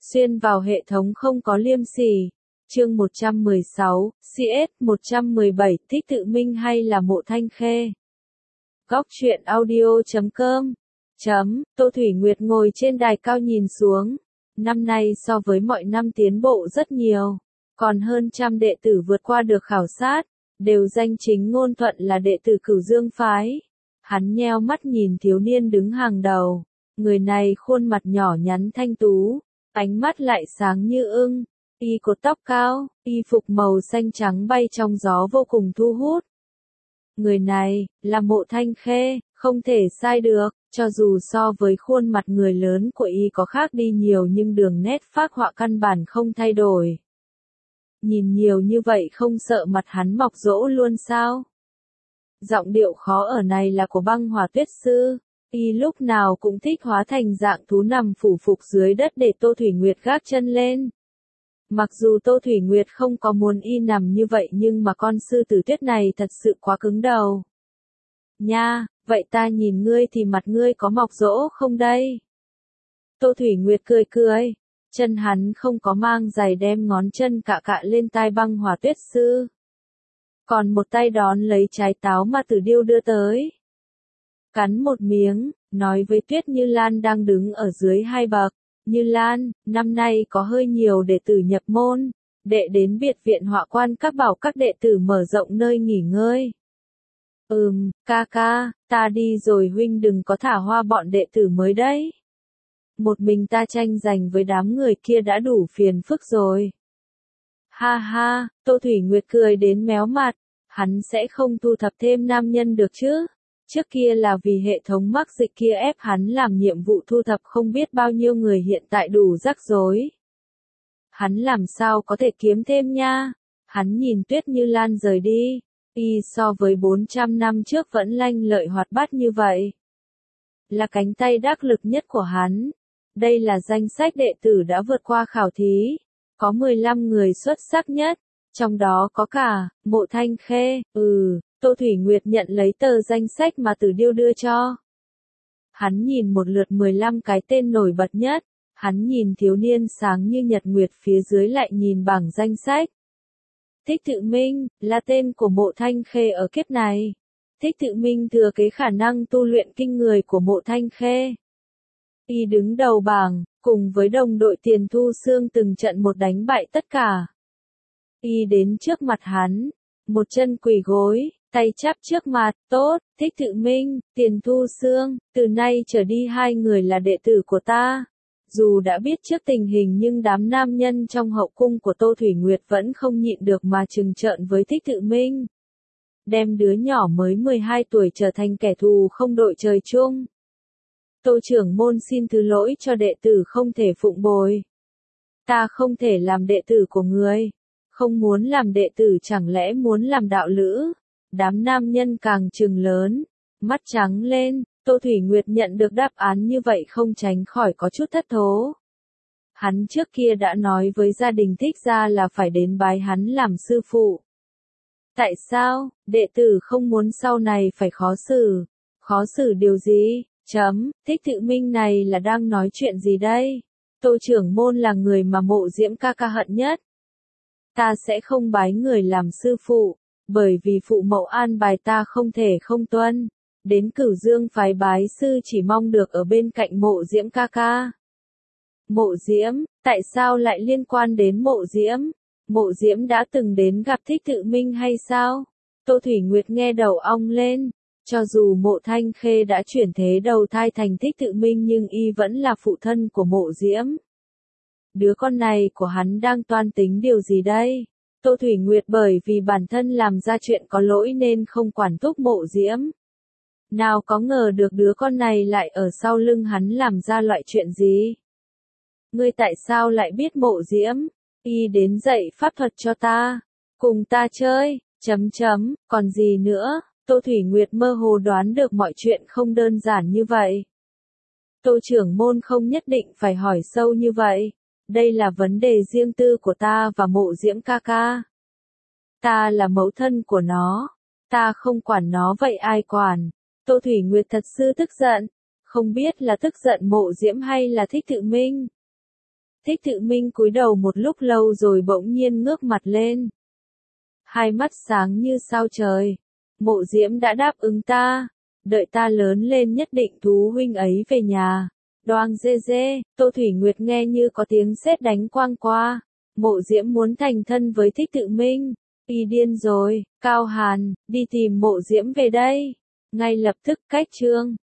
Xuyên vào hệ thống không có liêm sỉ. Chương 116, CS 117, Thích Tự Minh hay là Mộ Thanh Khê? Góc truyện audio.com. Tô Thủy Nguyệt ngồi trên đài cao nhìn xuống. Năm nay so với mọi năm tiến bộ rất nhiều. Còn hơn trăm đệ tử vượt qua được khảo sát, đều danh chính ngôn thuận là đệ tử Cửu Dương phái. Hắn nheo mắt nhìn thiếu niên đứng hàng đầu. Người này khuôn mặt nhỏ nhắn thanh tú, ánh mắt lại sáng như ưng, y cột tóc cao, y phục màu xanh trắng bay trong gió vô cùng thu hút. Người này, là Mộ Thanh Khê, không thể sai được, cho dù so với khuôn mặt người lớn của y có khác đi nhiều nhưng đường nét phác họa căn bản không thay đổi. Nhìn nhiều như vậy không sợ mặt hắn mọc rỗ luôn sao? Giọng điệu khó ở này là của Băng Hỏa Tuyết Sư. Y lúc nào cũng thích hóa thành dạng thú nằm phủ phục dưới đất để Tô Thủy Nguyệt gác chân lên. Mặc dù Tô Thủy Nguyệt không có muốn y nằm như vậy nhưng mà con sư tử tuyết này thật sự quá cứng đầu. Nha, vậy ta nhìn ngươi thì mặt ngươi có mọc rỗ không đây? Tô Thủy Nguyệt cười cười, chân hắn không có mang giày đem ngón chân cạ cạ lên tai Băng Hỏa Tuyết Sư. Còn một tay đón lấy trái táo mà Tử Điêu đưa tới. Cắn một miếng, nói với Tuyết Như Lan đang đứng ở dưới hai bậc. Như Lan, năm nay có hơi nhiều đệ tử nhập môn, đệ đến biệt viện họa quan các bảo các đệ tử mở rộng nơi nghỉ ngơi. Ca ca, ta đi rồi huynh đừng có thả hoa bọn đệ tử mới đấy. Một mình ta tranh giành với đám người kia đã đủ phiền phức rồi. Ha ha, Tô Thủy Nguyệt cười đến méo mặt, hắn sẽ không thu thập thêm nam nhân được chứ. Trước kia là vì hệ thống mắc dịch kia ép hắn làm nhiệm vụ thu thập không biết bao nhiêu người hiện tại đủ rắc rối. Hắn làm sao có thể kiếm thêm nha? Hắn nhìn Tuyết Như Lan rời đi, y so với 400 năm trước vẫn lanh lợi hoạt bát như vậy. Là cánh tay đắc lực nhất của hắn. Đây là danh sách đệ tử đã vượt qua khảo thí. Có 15 người xuất sắc nhất, trong đó có cả Mộ Thanh Khê. Tô Thủy Nguyệt nhận lấy tờ danh sách mà Tử Điêu đưa cho. Hắn nhìn một lượt 15 cái tên nổi bật nhất, hắn nhìn thiếu niên sáng như nhật nguyệt phía dưới lại nhìn bảng danh sách. Thích Tự Minh, là tên của Mộ Thanh Khê ở kiếp này. Thích Tự Minh thừa kế khả năng tu luyện kinh người của Mộ Thanh Khê. Y đứng đầu bảng, cùng với đồng đội Tiền Thu Xương từng trận một đánh bại tất cả. Y đến trước mặt hắn, một chân quỳ gối, tay chắp trước mặt, tốt, Thích Tự Minh, Tiền Thu Xương, từ nay trở đi hai người là đệ tử của ta. Dù đã biết trước tình hình nhưng đám nam nhân trong hậu cung của Tô Thủy Nguyệt vẫn không nhịn được mà trừng trợn với Thích Tự Minh. Đem đứa nhỏ mới 12 tuổi trở thành kẻ thù không đội trời chung. Tô trưởng môn xin thứ lỗi cho đệ tử không thể phụng bồi. Ta không thể làm đệ tử của người. Không muốn làm đệ tử chẳng lẽ muốn làm đạo lữ? Đám nam nhân càng trừng lớn, mắt trắng lên, Tô Thủy Nguyệt nhận được đáp án như vậy không tránh khỏi có chút thất thố. Hắn trước kia đã nói với gia đình Thích gia là phải đến bái hắn làm sư phụ. Tại sao, đệ tử không muốn sau này phải khó xử? Khó xử điều gì? Thích Tự Minh này là đang nói chuyện gì đây? Tô trưởng môn là người mà Mộ Diễm ca ca hận nhất. Ta sẽ không bái người làm sư phụ, bởi vì phụ mẫu an bài ta không thể không tuân. Đến Cửu Dương phái bái sư chỉ mong được ở bên cạnh Mộ Diễm ca ca. Mộ Diễm, tại sao lại liên quan đến Mộ Diễm? Mộ Diễm đã từng đến gặp Thích Tự Minh hay sao? Tô Thủy Nguyệt nghe đầu ong lên. Cho dù Mộ Thanh Khê đã chuyển thế đầu thai thành Thích Tự Minh nhưng y vẫn là phụ thân của Mộ Diễm. Đứa con này của hắn đang toan tính điều gì đây? Tô Thủy Nguyệt bởi vì bản thân làm ra chuyện có lỗi nên không quản thúc Mộ Diễm. Nào có ngờ được đứa con này lại ở sau lưng hắn làm ra loại chuyện gì? Ngươi tại sao lại biết Mộ Diễm? Y đến dạy pháp thuật cho ta. Cùng ta chơi, còn gì nữa? Tô Thủy Nguyệt mơ hồ đoán được mọi chuyện không đơn giản như vậy. Tô trưởng môn không nhất định phải hỏi sâu như vậy. Đây là vấn đề riêng tư của ta và Mộ Diễm ca ca. Ta là mẫu thân của nó. Ta không quản nó vậy ai quản? Tô Thủy Nguyệt thật sự tức giận. Không biết là tức giận Mộ Diễm hay là Thích Tự Minh. Thích Tự Minh cúi đầu một lúc lâu rồi bỗng nhiên ngước mặt lên. Hai mắt sáng như sao trời. Mộ Diễm đã đáp ứng ta. Đợi ta lớn lên nhất định thú huynh ấy về nhà. Đoan dê dê, Tô Thủy Nguyệt nghe như có tiếng sét đánh quang qua. Mộ Diễm muốn thành thân với Thích Tự Minh. Y điên rồi, Cao Hàn, đi tìm Mộ Diễm về đây. Ngay lập tức cách chương.